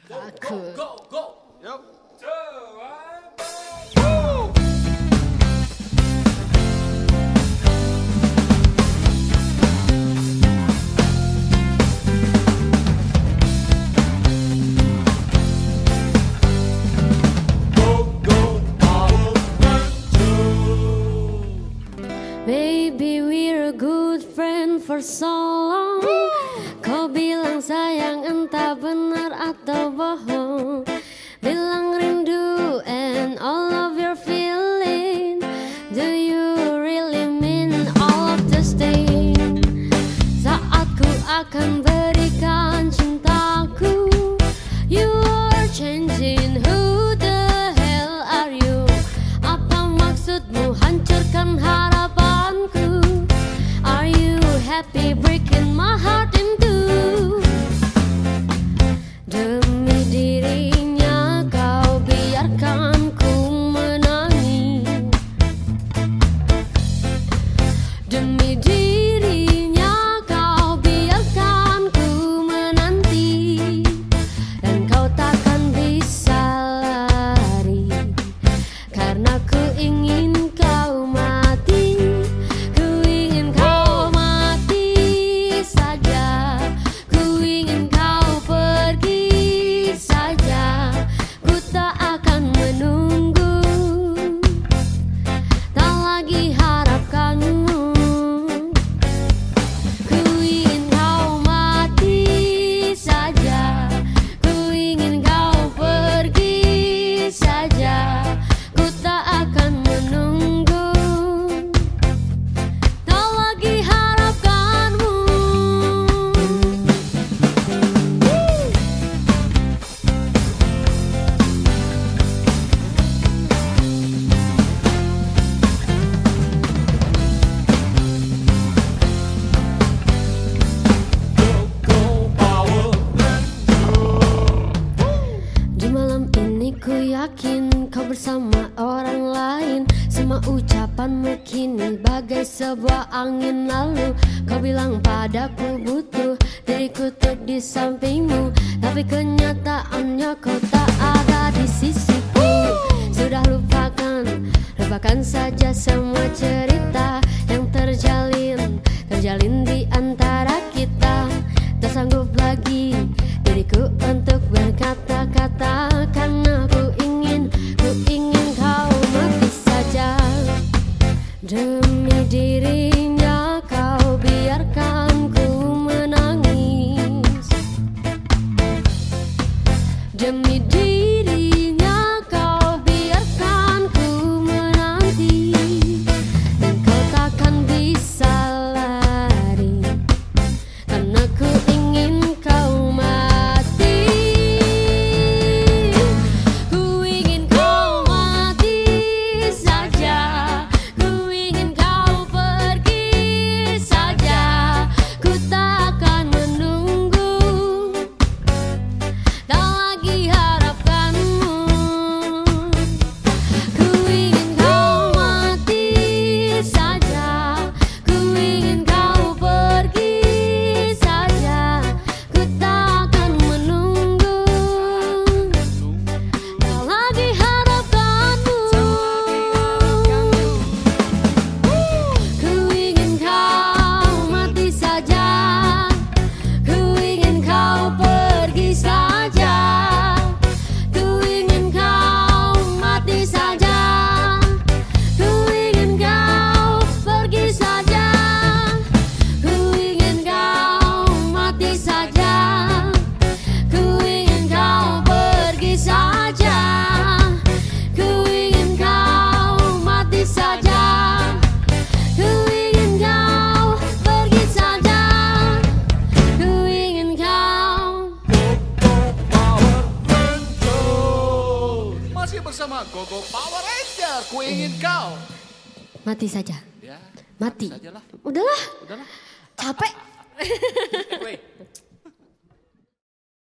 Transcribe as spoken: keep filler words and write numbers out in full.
Aku. Go, go, Yuk. Baby, we're a good friend for so long. Kau bilang sayang entah benar atau bohong. Bilang rindu and all of your feeling. Do you really mean all of this thing? Saat ku akan berikan cintaku, you are changing. Who the hell are you? Apa maksudmu hancurkan harapanku? Are you happy breaking my heart in two? Demi dirinya kau biarkan ku menangis. Demi dirinya kau biarkan ku menanti. Dan kau takkan bisa lari, karena ku ingin kau mati. Ku ingin kau mati saja. Ku ingin kau pergi saja. Ku tak akan menunggu, tak lagi harapkanmu. Ku ingin kau mati saja. Ku ingin kau pergi saja. Ku tak akan menunggu, tak lagi harapkanmu. Di malam ini ku yakin kau bersama orang lain. Semua ucapanmu kini bagai sebuah angin lalu. Kau bilang padaku butuh diriku tuh di sampingmu, tapi kenyataannya kau tak ada di sisiku. Sudah lupakan, lupakan saja semua cerita yang terjalin, terjalin di antara kita. Tak sanggup lagi diriku untuk berkata-kata, karena ku ingin, ku ingin kau mati saja. Demi dirinya kau biarkan ku menangis. Demi dirinya kau biarkan ku menanti. Dan kau takkan bisa lari, karena ku ingin kau mati. Ku ingin kau mati saja. Ku ingin kau pergi saja. Ku tak akan menunggu, tak lagi harapkanmu. Ku ingin kau mati saja. Ku ingin kau pergi saja. Ku tak akan menunggu, tak lagi harapkanmu. Ku ingin kau mati saja. Ku ingin kau pergi saja. Ku ingin kau mati saja. Ku ingin kau pergi saja. Ku ingin kau mati saja. Ku ingin kau pergi saja. Ku ingin kau mati saja. Ku ingin kau pergi saja. Ku ingin kau. Masih bersama Gogo Power Ranger. Ku ingin kau. Mati saja. Ya, Mati. sajalah. Udahlah, Udahlah. capek. Wait.